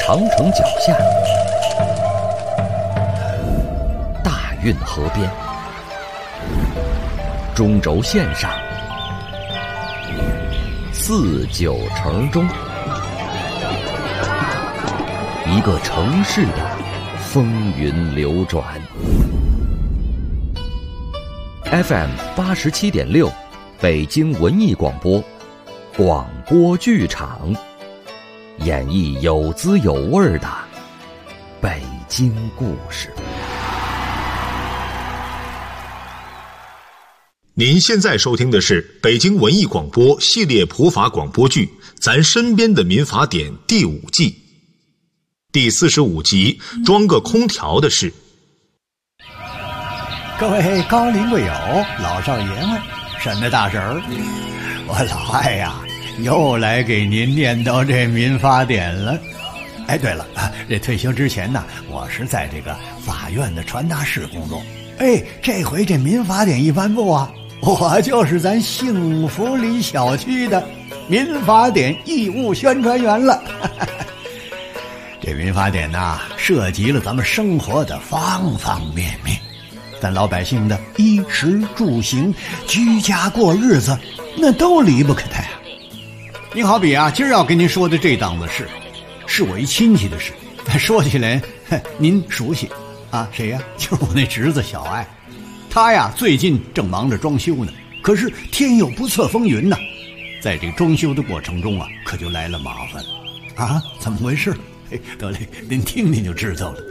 长城脚下，大运河边，中轴线上，四九城中，一个城市的风云流转。FM 87.6，北京文艺广播，广播剧场，演绎有滋有味的北京故事。 您现在收听的是北京文艺广播系列普法广播剧《咱身边的民法典》第5季第45集《装个空调的事》。 各位高龄贵友、老少爷们、婶子大婶儿，我老艾呀，又来给您念叨这民法典了。哎，对了，这退休之前呢，我是在这个法院的传达室工作。哎，这回这民法典一颁布啊，我就是咱幸福里小区的民法典义务宣传员了。这民法典呐，涉及了咱们生活的方方面面，咱老百姓的衣食住行、居家过日子，那都离不开它呀。您好比啊，今儿要跟您说的这档子事，是我一亲戚的事。说起来，您熟悉啊？谁呀？就是我那侄子小爱。他呀，最近正忙着装修呢。可是天有不测风云呐，在这装修的过程中啊，可就来了麻烦啊！怎么回事？得嘞，您听听就知道了。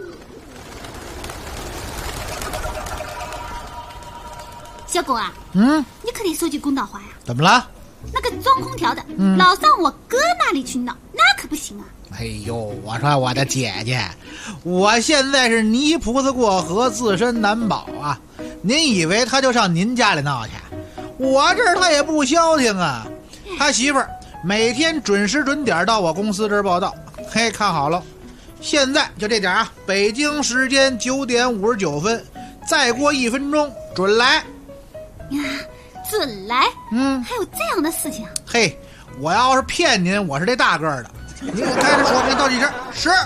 小狗啊，你可得说句公道话呀。 怎么了？ 那个装空调的，老上我哥那里去闹，那可不行啊。 哎呦，我说我的姐姐，我现在是泥菩萨过河，自身难保啊！您以为他就上您家里闹去？我这儿他也不消停啊。他媳妇儿每天准时准点到我公司这儿报道。嘿，看好了，现在就这点啊，北京时间9点59分，再过1分钟准来。 呀，准来？还有这样的事情啊？ 嘿，我要是骗您，我是这大个儿的。你开始说，您倒计时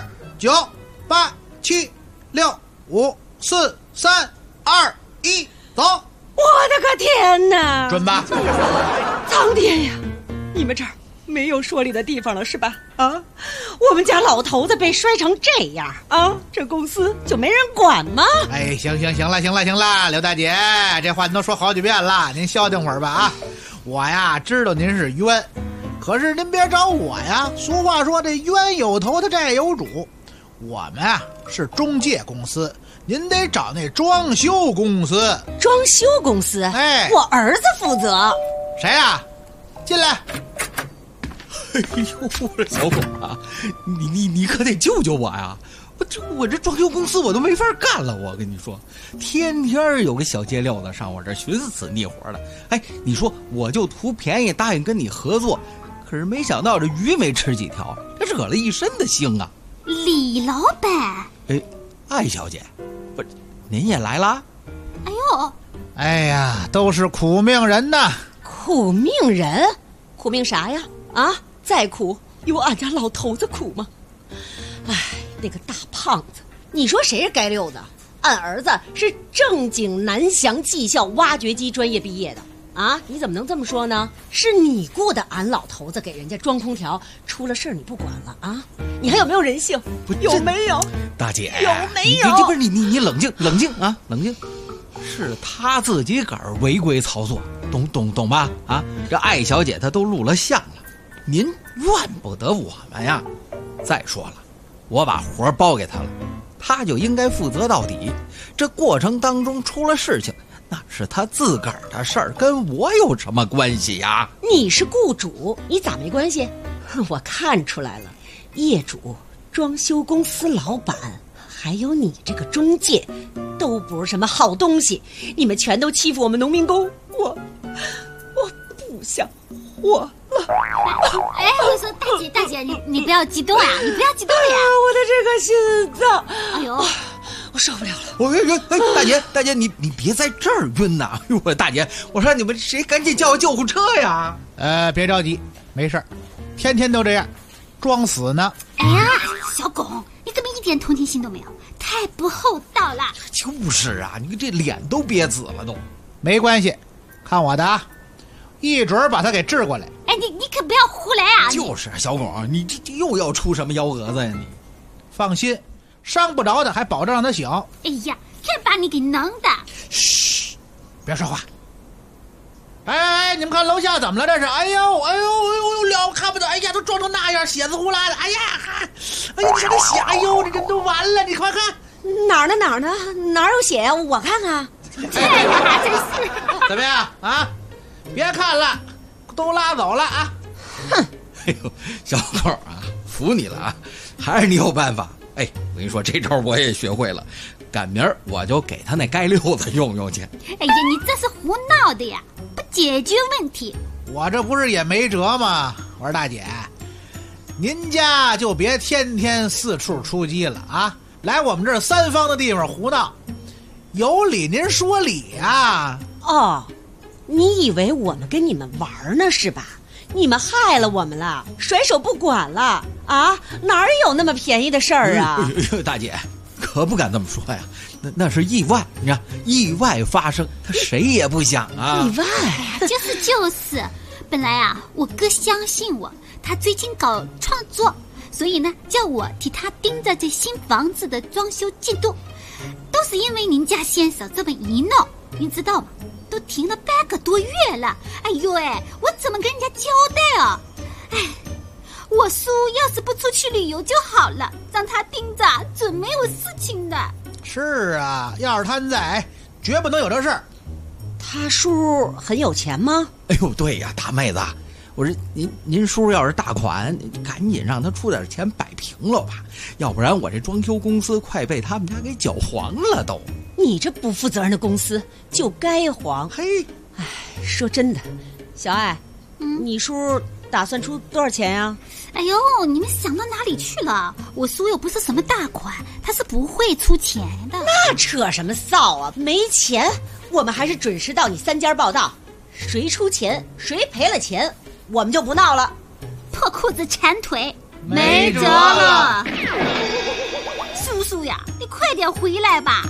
：10、9、8、7、6、5、4、3、2、1，走！ 我的个天哪！ 准吧？ 苍天呀！你们这儿没有说理的地方了是吧？啊，我们家老头子被摔成这样啊，这公司就没人管吗？ 哎，行了，刘大姐，这话您都说好几遍了，您消停会儿吧啊！我呀知道您是冤，可是您别找我呀。俗话说这冤有头，他债有主。我们啊是中介公司，您得找那装修公司。 装修公司？ 哎， 我儿子负责。 谁呀？进来。 哎呦，我这小狗啊，你可得救救我呀！我这装修公司我都没法干了，我跟你说，天天有个小街溜子上我这寻死觅活的。哎，你说我就图便宜答应跟你合作，可是没想到这鱼没吃几条，这惹了一身的腥啊！ 李老板， 哎，艾小姐，不是您也来了？ 哎呦， 哎呀，都是苦命人呐！ 苦命人？苦命啥呀？啊，再苦有俺家老头子苦吗？哎，那个大胖子，你说谁是该溜的？俺儿子是正经南翔技校挖掘机专业毕业的啊！你怎么能这么说呢？是你雇的俺老头子给人家装空调，出了事你不管了啊？你还有没有人性？有没有？ 大姐， 有没有？ 不是你冷静啊，冷静。是他自己个儿违规操作，懂吧？啊，这艾小姐她都录了像了，您怨不得我们呀。再说了，我把活包给他了，他就应该负责到底。这过程当中出了事情，那是他自个儿的事儿，跟我有什么关系呀？ 你是雇主，你咋没关系？我看出来了，业主、装修公司老板，还有你这个中介，都不是什么好东西。你们全都欺负我们农民工，我不想活了。 哎，我说大姐，你不要激动呀，你不要激动呀！ 我的这个心脏， 哎呦， 我受不了了。 大姐，你别在这儿晕呐！哎呦，大姐，我说你们谁赶紧叫个救护车呀！ 别着急，没事儿，天天都这样，装死呢。 哎呀，小狗公，你怎么一点同情心都没有？太不厚道了。 就是啊，你这脸都憋紫了都。 没关系，看我的啊，一准把他给治过来。 哎，你可不要胡来啊！ 就是小巩，你这又要出什么幺蛾子呀你？ 放心，伤不着的，还保证让他醒。 哎呀，真把你给能的！ 嘘，别说话。哎，你们看楼下怎么了？这是？哎呦，了看不到！哎呀，都撞成那样，血滋呼啦的！哎呀，哎呀，你看这血！哎呦，这都完了！你快看， 哪儿呢？哪儿有血呀？我看看。 这呀，真是！ 怎么样啊？别看了，都拉走了啊！ 哼！ 哎呦，小狗啊，服你了啊！还是你有办法。哎，我跟你说，这招我也学会了，赶明儿我就给他那街溜子用用去。 哎呀，你这是胡闹的呀，不解决问题。 我这不是也没辙吗？我说大姐，您家就别天天四处出击了啊！来我们这儿三方的地方胡闹，有理您说理啊！ 哦，你以为我们跟你们玩呢是吧？你们害了我们了，甩手不管了啊？哪有那么便宜的事儿啊？ 大姐，可不敢这么说呀，那是意外，你看意外发生，他谁也不想啊。 意外， 就是，本来啊，我哥相信我，他最近搞创作，所以呢，叫我替他盯着这新房子的装修进度，都是因为您家先生这么一闹，您知道吗？都停了半个多月了。哎呦哎，我怎么跟人家交代啊？哎，我叔要是不出去旅游就好了，让他盯着准没有事情的。 是啊，要是他在，绝不能有这事儿。 他叔很有钱吗？ 哎呦，对呀，大妹子，我说您叔要是大款，赶紧让他出点钱摆平了吧，要不然我这装修公司快被他们家给搅黄了都。 你这不负责任的公司就该黄。 嘿， 哎，说真的，小爱，你叔打算出多少钱呀？ 哎呦，你们想到哪里去了？我叔又不是什么大款，他是不会出钱的。 那扯什么臊啊？没钱，我们还是准时到你三家报道，谁出钱谁赔了钱，我们就不闹了。 破裤子缠腿， 没辙了。 叔叔呀，你快点回来吧。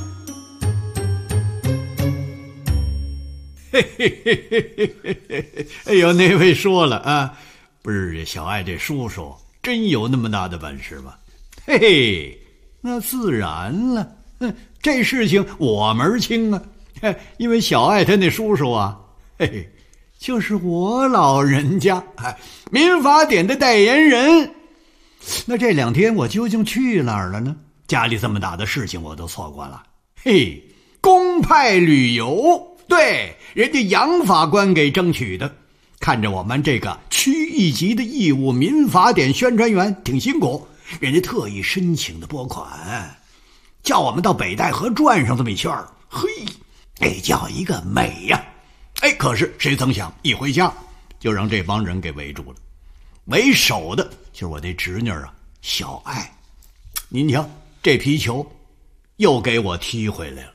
嘿嘿嘿嘿嘿嘿！哎呦，那位说了啊，不是小爱这叔叔真有那么大的本事吗？嘿嘿，那自然了。这事情我门儿清啊，因为小爱他那叔叔啊，嘿嘿，就是我老人家民法典的代言人。那这2天我究竟去哪儿了呢？家里这么大的事情我都错过了。嘿，公派旅游。对，人家杨法官给争取的，看着我们这个区一级的义务民法典宣传员挺辛苦，人家特意申请的拨款，叫我们到北戴河转上这么一圈，嘿，那叫一个美呀！哎，可是谁曾想一回家就让这帮人给围住了，为首的就是我那侄女啊，小爱。您瞧，这皮球又给我踢回来了。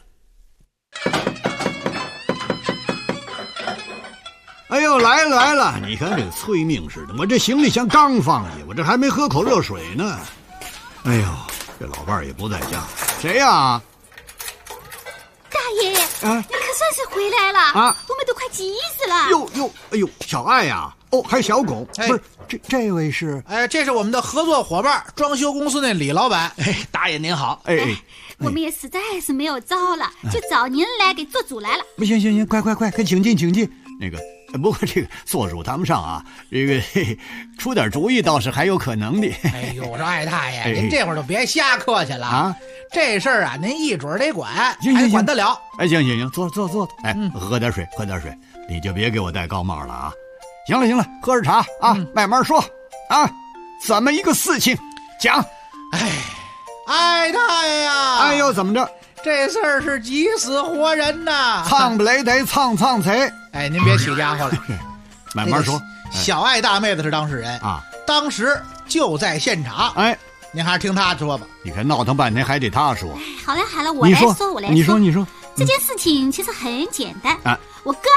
哎呦，来了！你看这个催命似的，我这行李箱刚放下，我这还没喝口热水呢。哎呦，这老伴儿也不在家，谁呀？ 大爷，你可算是回来了啊！我们都快急死了。 哎呦，小爱呀，哦，还小巩，不是这位是？ 哎，这是我们的合作伙伴，装修公司那李老板。 哎，大爷您好。 哎， 我们也实在是没有招了，就找您来给做主来了。 不行，快，请进。那个。不过这个做主谈不上啊，这个出点主意倒是还有可能的。 哎呦，我说艾大爷，您这会儿就别瞎客气了啊！ 这事儿啊，您一准得管， 行， 管得了。 哎，行，坐。哎，喝点水，你就别给我戴高帽了啊！行了，喝着茶啊，慢慢说啊，怎么一个事情讲？ 艾大爷呀！ 哎呦，怎么着？ 这事儿是急死活人呐！ 唱不来得唱谁？ 哎，您别起家伙了， 慢慢说。 小爱大妹子是当事人啊，当时就在现场。哎，您还是听她说吧。 你看闹腾半天还得她说。 好了，我来说。 你说。 这件事情其实很简单啊，我哥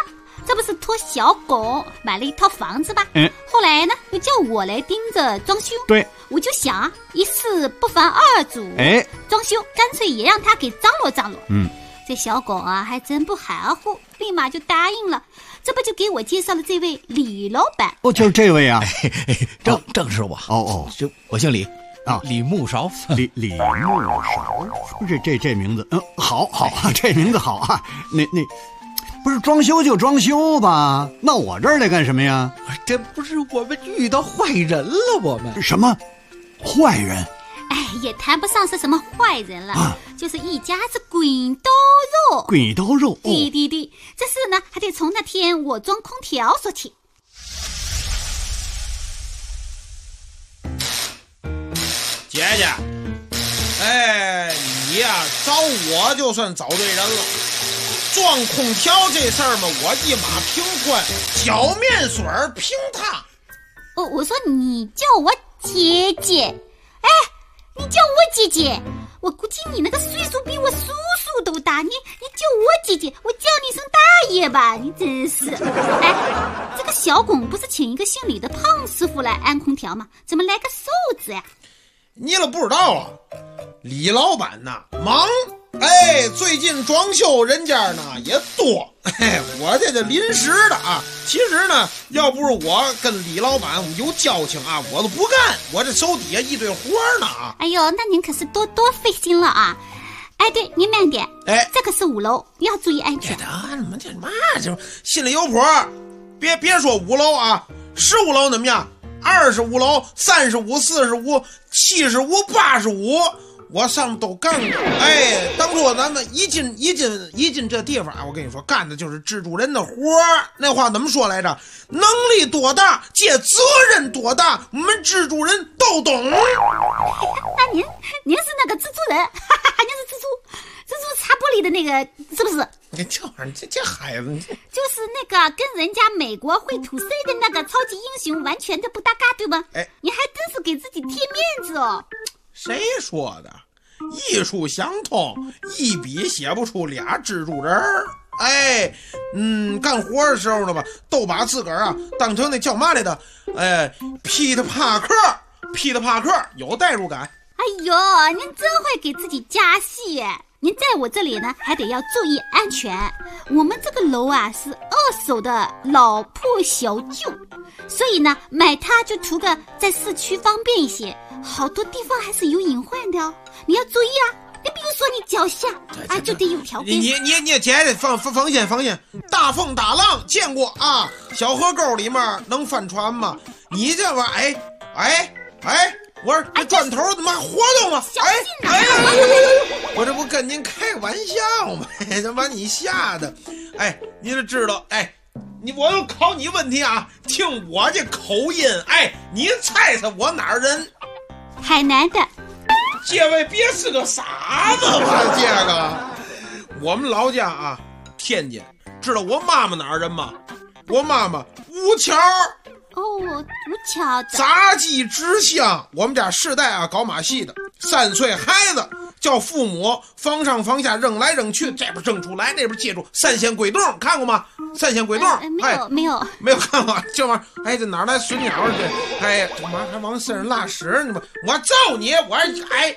这不是托小巩买了一套房子吧？后来呢，又叫我来盯着装修。 对， 我就想啊，一事不妨二主。装修干脆也让他给张罗张罗。这小巩啊，还真不含糊，立马就答应了。这不就给我介绍了这位李老板？ 就是这位啊， 正是我。就我姓李啊， 李木勺。 李木勺，这名字，好，这名字好啊。那不是装修就装修吧？那我这儿来干什么呀？ 这不是我们遇到坏人了？我们什么坏人？ 也谈不上是什么坏人了，就是一家子滚刀肉。 滚刀肉， 对，这事呢还得从那天我装空调说起。 姐姐，你呀找我就算找对人了。装空调这事儿嘛，我一马平川，浇面水平塌。 我说你叫我姐姐，你叫我姐姐，我估计你那个岁数比我叔叔都大，你叫我姐姐，我叫你声大爷吧，你真是。这个小巩不是请一个姓李的胖师傅来安空调吗？怎么来个瘦子呀？ 你了不知道啊，李老板呐忙，最近装修人家呢也多，我这临时的啊。其实呢，要不是我跟李老板有交情啊，我都不干，我这手底下一堆活呢啊。 哎呦，那您可是多费心了啊。对，您慢点，这可是5楼，要注意安全。 这心里有谱，别说5楼啊，15楼怎么样？25楼、35、45、75、85，我上面都干过。当初咱们一进这地方啊，我跟你说，干的就是蜘蛛人的活。那话怎么说来着？能力多大，借责任多大，我们蜘蛛人都懂。 那您是那个蜘蛛人，您是蜘蛛擦玻璃的那个，是不是？ 这玩意儿，这孩子， 就是那个跟人家美国会吐 C 的那个超级英雄完全的不搭嘎，对吧？你还真是给自己贴面子哦。 谁说的？艺术相通，一笔写不出俩蜘蛛人儿。干活的时候呢吧，都把自个儿啊当成那叫嘛来的，皮特帕克有代入感。 您真会给自己加戏耶！您在我这里呢，还得要注意安全。我们这个楼啊是2手的老破小旧，所以呢，买它就图个在市区方便一些。好多地方还是有隐患的哦，你要注意啊！你比如说你脚下就得有条边。 你姐姐放心，大风大浪见过啊，小河沟里面能翻船吗？你这玩意儿，我说这砖头怎么活动吗？ 小心啊！ 我这不跟您开玩笑吗？这把你吓的，你就知道，我又考你问题啊，听我这口音，你猜猜我哪儿人？ 海南的。 这位别是个傻子吧？这个，我们老家啊，天津，知道我妈妈哪儿人吗？我妈妈吴桥。 吴桥的杂技之乡，我们家世代啊搞马戏的，3岁孩子叫父母房上房下扔来扔去，这边扔出来，那边接住，三仙归洞看过吗？三仙归洞， 没有看过，这玩意儿，这哪来损鸟这？这玩意儿还往身上拉屎，你们，我揍你！我哎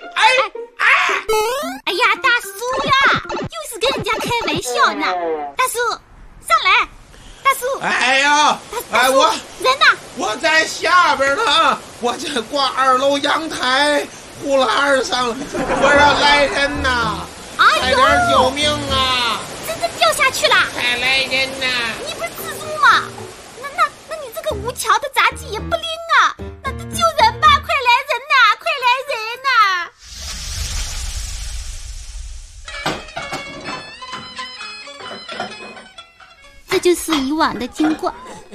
呀，大叔呀，又是跟人家开玩笑呢，大叔上来。大叔， 我人呢？ 我在下边呢，我这挂2楼阳台呼啦上了，我说来人呐，快点救命啊！ 真的掉下去了， 快来人呐！ 你不是蜘蛛吗？那你这个吴桥的杂技也不灵啊！那救人吧，快来人呐，快来人呐！这就是以往的经过。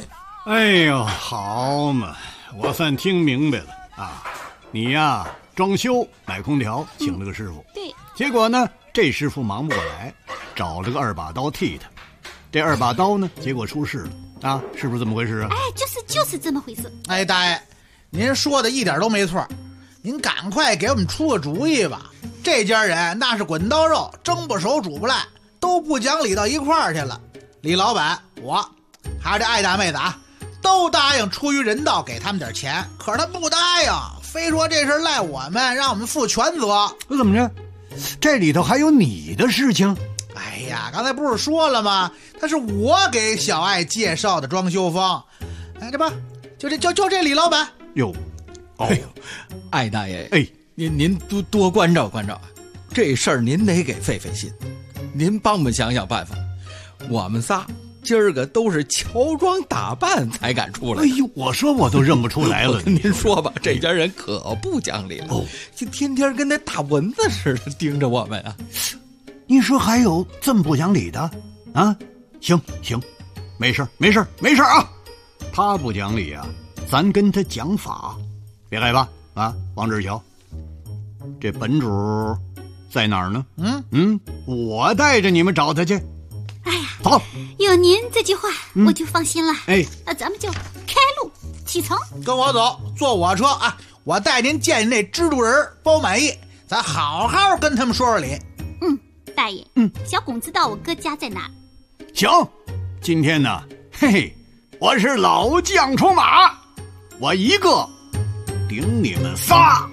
好嘛，我算听明白了啊！你呀，装修买空调，请了个师傅， 对， 结果呢，这师傅忙不过来，找了个2把刀替他。这2把刀呢，结果出事了啊！是不是这么回事啊？ 就是这么回事。 大爷，您说的一点都没错，您赶快给我们出个主意吧。这家人那是滚刀肉，蒸不熟煮不烂，都不讲理到一块儿去了。李老板，我还有这艾大妹子啊，都答应出于人道给他们点钱，可是他不答应，非说这事赖我们，让我们负全责。 怎么着？这里头还有你的事情？ 哎呀，刚才不是说了吗？他是我给小艾介绍的装修方。哎，这不就这李老板哟。哦， 哎呦，艾大爷， 哎， 您多关照关照，这事儿您得给费心，您帮我们想想办法。我们仨今儿个都是乔装打扮才敢出来。 哎呦，我说我都认不出来了。 我跟您说吧，这家人可不讲理了，就天天跟那大蚊子似的盯着我们啊。 你说还有这么不讲理的啊？行，没事啊。他不讲理啊，咱跟他讲法。别害怕啊，王志乔，这本主在哪儿呢？我带着你们找他去。 哎呀， 走， 有您这句话我就放心了。 哎， 那咱们就开路启程。 跟我走，坐我车啊！我带您见那蜘蛛人包满意，咱好好跟他们说说理。 大爷，小拱知道我哥家在哪？ 行，今天呢，嘿嘿，我是老将出马，我一个顶你们仨。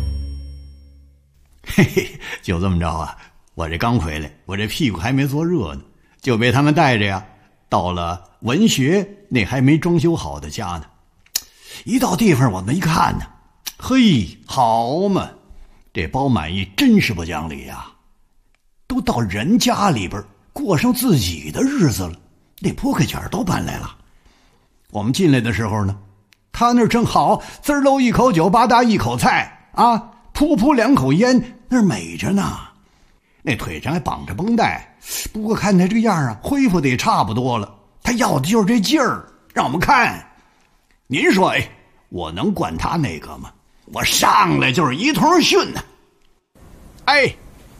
嘿嘿，就这么着啊！我这刚回来，我这屁股还没坐热呢，就被他们带着呀，到了文学那还没装修好的家呢。一到地方我们一看呢，嘿，好嘛，这包满意真是不讲理呀！都到人家里边过上自己的日子了，那扑克钱都搬来了。我们进来的时候呢，他那正好滋喽一口酒，吧嗒一口菜啊，噗两口烟，那美着呢。那腿上还绑着绷带，不过看他这个样啊，恢复的也差不多了。他要的就是这劲儿，让我们看。您说，哎，我能惯他那个吗？我上来就是一通训呢。哎，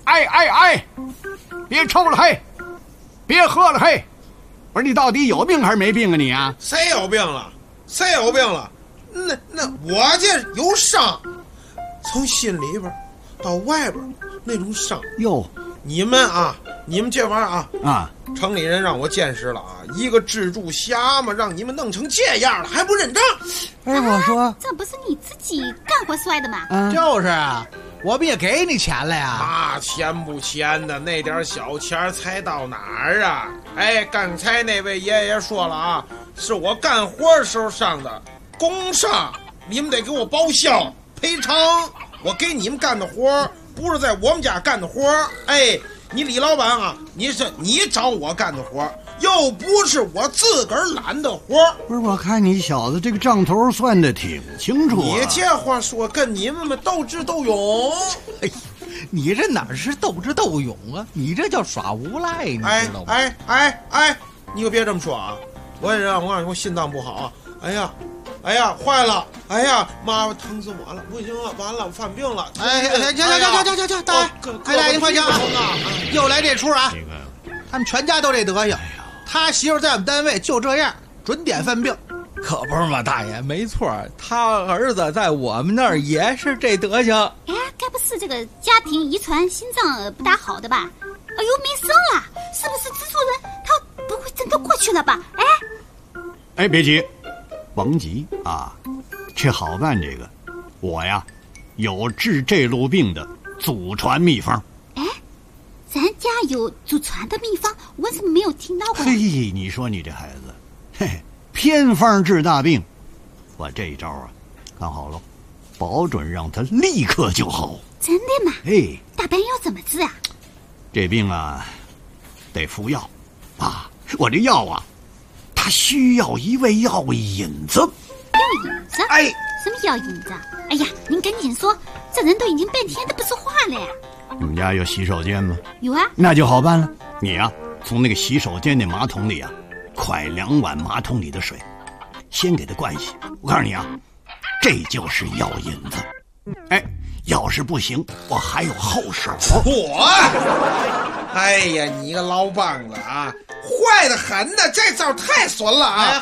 别抽了嘿，别喝了嘿！我说你到底有病还是没病啊你啊？ 谁有病了？那我这有伤，从心里边到外边那种伤。 哟， 你们这玩意儿啊，城里人让我见识了啊！一个蜘蛛侠嘛，让你们弄成这样了，还不认账？ 哎，我说这不是你自己干活摔的吗？ 就是啊，我们也给你钱了呀。 钱不钱的，那点小钱才到哪儿啊？哎，刚才那位爷爷说了啊，是我干活时候上的工伤，你们得给我报销赔偿。我给你们干的活不是在我们家干的活，哎，你李老板啊，你找我干的活，又不是我自个儿揽的活。 不是，我看你小子这个账头算得挺清楚啊。 你这话说跟你们斗智斗勇。 哎，你这哪是斗智斗勇啊？你这叫耍无赖，你知道吗？ 哎，你可别这么说啊！我告诉你，我心脏不好啊！哎呀，坏了！哎呀，妈妈疼死我了！不行了，完了，犯病了！ 行，大爷，大爷您快请啊！又来这出啊！他们全家都这德行。他媳妇在我们单位就这样，准点犯病。 可不是嘛，大爷，没错，他儿子在我们那儿也是这德行。 哎，该不是这个家庭遗传心脏不大好的吧？哎呦，没声了，是不是蜘蛛人？他不会真的过去了吧？ 哎，别急，甭急啊，这好办。这个我呀有治这路病的祖传秘方。 哎，咱家有祖传的秘方，我怎么没有听到过？ 嘿，你说你这孩子，嘿，偏方治大病，我这一招啊看好了，保准让他立刻就好。 真的吗？ 哎， 大白要怎么治啊？ 这病啊得服药啊，我这药啊它需要一味药引子。 药引子？ 哎， 什么药引子？哎呀，您赶紧说，这人都已经半天都不说话了呀。 你们家有洗手间吗？ 有啊。 那就好办了，你啊从那个洗手间那马桶里啊快2碗马桶里的水，先给它灌洗。我告诉你啊，这就是药引子。哎，要是不行，我还有后手。 哎呀，你个老梆子啊，坏得很呢！这招太损了啊！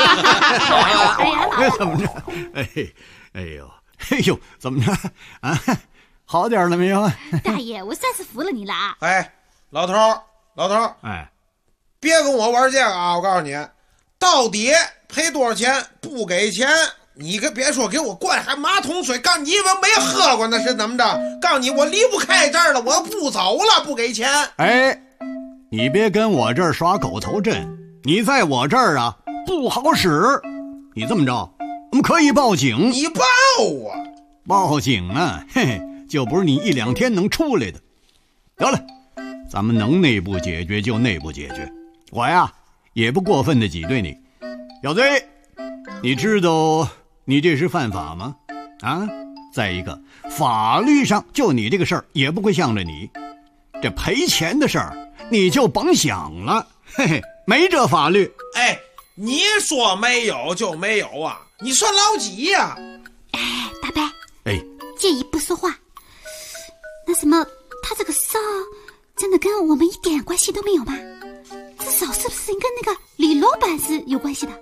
好，怎么着？哎呦，怎么着啊？好点了没有？ 大爷，我算是服了你了啊！ 哎，老头，哎，别跟我玩这个啊！我告诉你， 到底赔多少钱？不给钱，你可别说给我灌还马桶水，告诉你以为没喝过那是怎么着？告诉你我离不开这儿了，我不走了，不给钱。 哎，你别跟我这儿耍狗头阵，你在我这儿啊不好使。你这么着，我们可以报警。 你报啊？ 报警啊，嘿嘿，就不是你1-2天能出来的。得了，咱们能内部解决就内部解决，我呀也不过分的挤兑你。小贼，你知道你这是犯法吗？啊，再一个，法律上就你这个事儿也不会向着你，这赔钱的事儿你就甭想了，嘿嘿，没这法律。 哎，你说没有就没有啊？你算老几呀？ 哎，大白， 哎， 介意不说话。那什么，他这个伤真的跟我们一点关系都没有吗？至少是不是跟那个李老板是有关系的？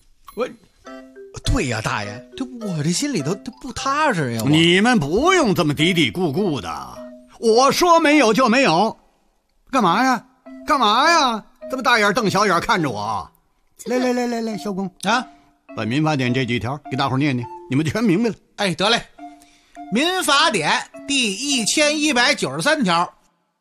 对呀，大爷，这我这心里头这不踏实呀。 你们不用这么嘀嘀咕咕的，我说没有就没有。干嘛呀？干嘛呀？这么大眼瞪小眼看着我？来，小公啊，把民法典这几条给大伙念念，你们全明白了。 哎，得嘞。民法典第1193条，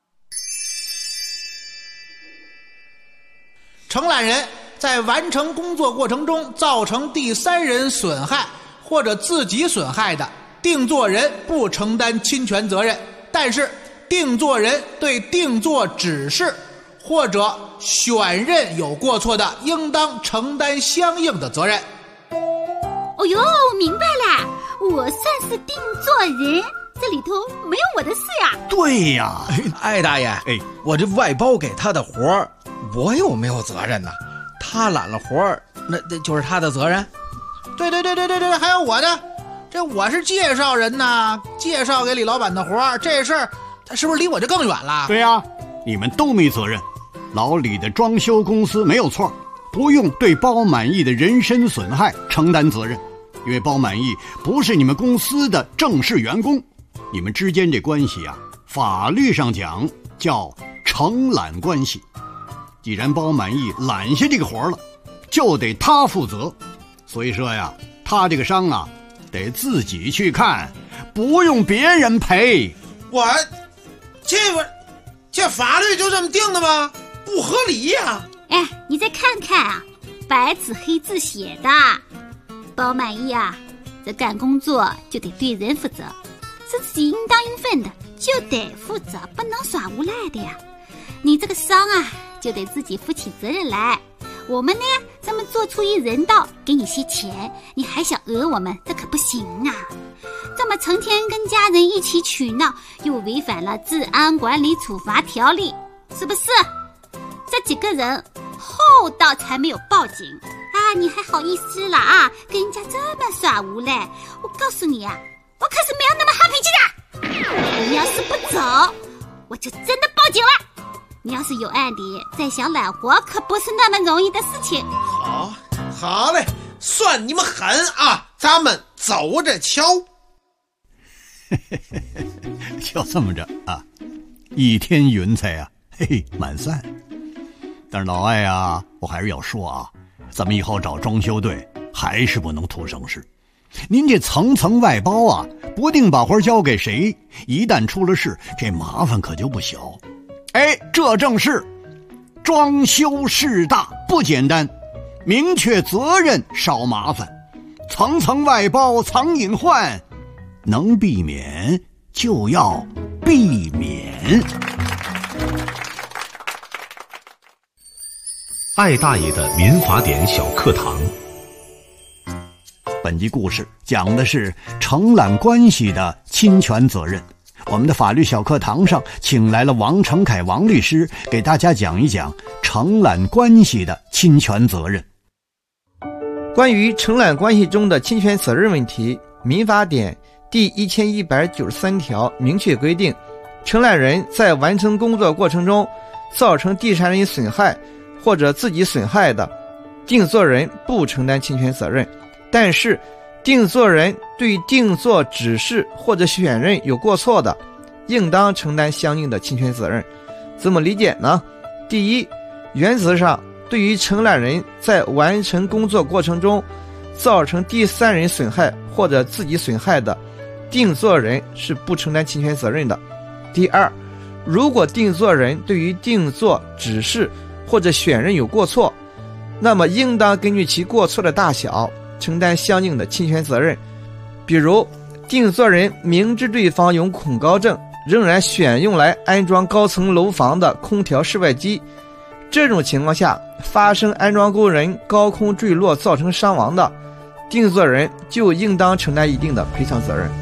承揽人在完成工作过程中造成第三人损害或者自己损害的，定作人不承担侵权责任，但是定作人对定作指示或者选任有过错的，应当承担相应的责任。 哦呦，明白了，我算是定作人，这里头没有我的事呀。 对呀， 哎，大爷， 哎， 我这外包给他的活儿，我有没有责任呢？他揽了活儿，那就是他的责任。 对，还有我的，这我是介绍人呐，介绍给李老板的活儿，这事儿他是不是离我就更远了？ 对呀，你们都没责任。老李的装修公司没有错，不用对包满意的人身损害承担责任，因为包满意不是你们公司的正式员工，你们之间这关系啊，法律上讲叫承揽关系。既然包满意揽下这个活了，就得他负责。所以说呀，他这个伤啊，得自己去看，不用别人赔。 我这法律就这么定的吗？不合理呀！ 哎，你再看看啊，白纸黑字写的，包满意啊，这干工作就得对人负责，是自己应当应分的就得负责，不能耍无赖的呀。你这个伤啊，就得自己负起责任来。我们呢，咱们做出一人道，给你些钱，你还想讹我们，这可不行啊！这么成天跟家人一起取闹，又违反了治安管理处罚条例，是不是？这几个人厚道才没有报警啊！你还好意思了啊？跟人家这么耍无赖，我告诉你啊，我可是没有那么好脾气的。你要是不走，我就真的报警了。你要是有案底，再想揽活可不是那么容易的事情。 好嘞，算你们狠啊！咱们走着瞧。 就这么着啊，一天云彩啊，嘿嘿，满散。但是老艾啊，我还是要说啊，咱们以后找装修队还是不能图省事。您这层层外包啊，不定把活交给谁，一旦出了事，这麻烦可就不小。哎，这正是装修事大不简单，明确责任少麻烦，层层外包藏隐患，能避免就要避免。 艾大爷的民法典小课堂。 本集故事讲的是承揽关系的侵权责任。我们的法律小课堂上请来了王成凯王律师，给大家讲一讲承揽关系的侵权责任。 关于承揽关系中的侵权责任问题，民法典第1193条明确规定，承揽人在完成工作过程中造成第三人损害或者自己损害的，定作人不承担侵权责任，但是定作人对定作指示或者选任有过错的，应当承担相应的侵权责任。怎么理解呢？第一，原则上对于承揽人在完成工作过程中造成第三人损害或者自己损害的，定作人是不承担侵权责任的。第二，如果定作人对于定作指示或者选人有过错，那么应当根据其过错的大小承担相应的侵权责任。比如定作人明知对方有恐高症，仍然选用来安装高层楼房的空调室外机，这种情况下发生安装工人高空坠落造成伤亡的，定作人就应当承担一定的赔偿责任。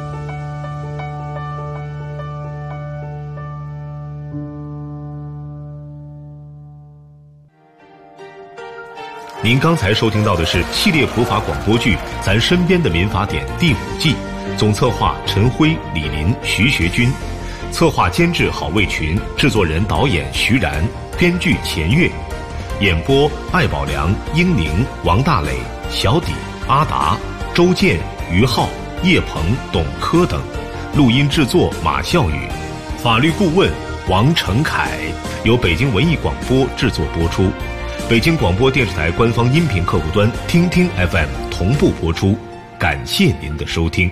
您刚才收听到的是系列普法广播剧《咱身边的民法典》第5季，总策划陈辉、李林、徐学军，策划监制郝卫群，制作人导演徐然，编剧钱月，演播艾宝良、英宁、王大磊、小底、阿达、周建、于浩、叶鹏、董科等，录音制作马笑宇，法律顾问王成凯，由北京文艺广播制作播出。北京广播电视台官方音频客户端听听 FM 同步播出，感谢您的收听。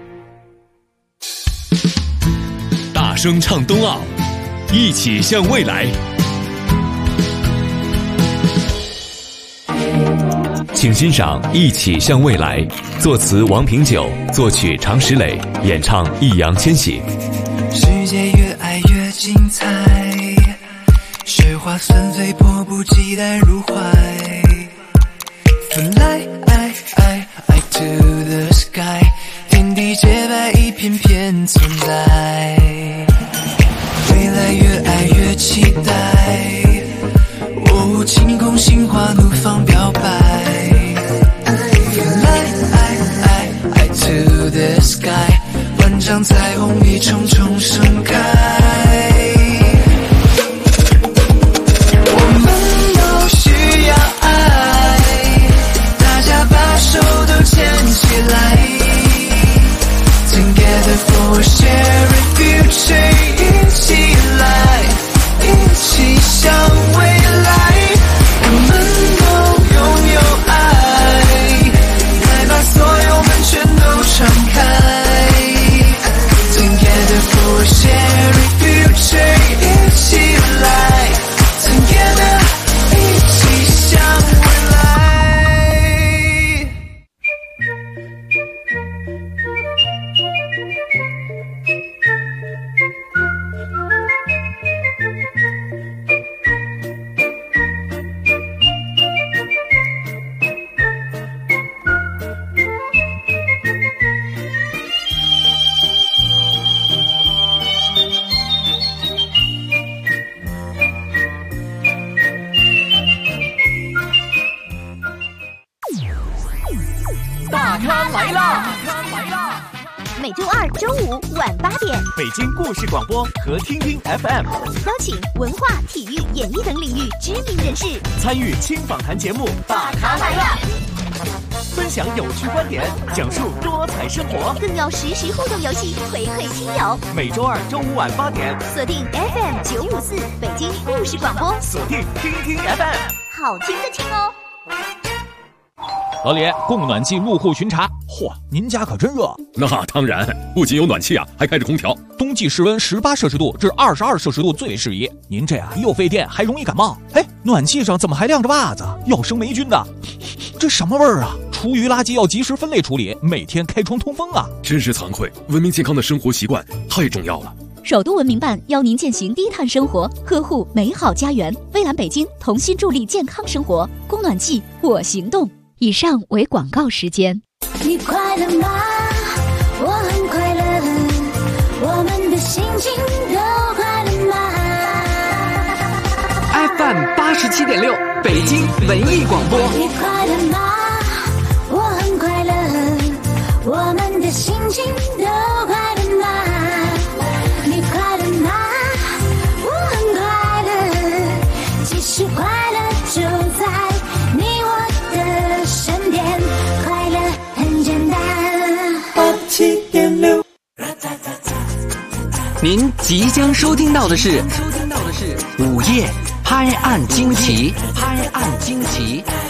大声唱冬奥，一起向未来。请欣赏《一起向未来》，作词王平久，作曲常石磊，演唱易烊千玺。 世界越爱越精彩，雪花纷飞，迫不及待入怀。Fly to the sky， 天地洁白，一片片存在。未来越爱越期待，晴空心花怒放表白。Fly to the sky， 万丈彩虹一重重盛开。Together for a shared future， 一起来，一起向未来。我们都拥有爱，来把所有门全都敞开。Together for a shared future， 一起来 ，Together， 一起向未来。 大咖来啦！ 每周二、周五晚8点， 北京故事广播和听听 FM 邀请文化、体育、演艺等领域知名人士参与轻访谈节目《大咖来啦》，分享有趣观点，讲述多彩生活， 更有实时互动游戏回馈亲友。 每周二、周五晚8点， 锁定 FM 954北京故事广播， 锁定听听 FM， 好听的听哦。 老李，供暖气入户巡查。嚯，您家可真热。 那当然，不仅有暖气啊，还开着空调。 冬季室温18摄氏度至22摄氏度最适宜。您这样又费电，还容易感冒。哎，暖气上怎么还晾着袜子？要生霉菌的。这什么味儿啊？厨余垃圾要及时分类处理，每天开窗通风啊。 真是惭愧，文明健康的生活习惯太重要了。 首都文明办邀您践行低碳生活，呵护美好家园。蔚蓝北京同心助力健康生活，供暖气我行动。以上为广告时间。 你快乐吗？我很快乐，我们的心情都快乐吗 ？FM 87.6，北京文艺广播。 你快乐吗？我很快乐，我们的心情都快乐吗？你快乐吗？我很快乐，其实快乐就在你我的身边，快乐很简单。87.6， 您即将收听到的是午夜拍案惊奇，拍案惊奇。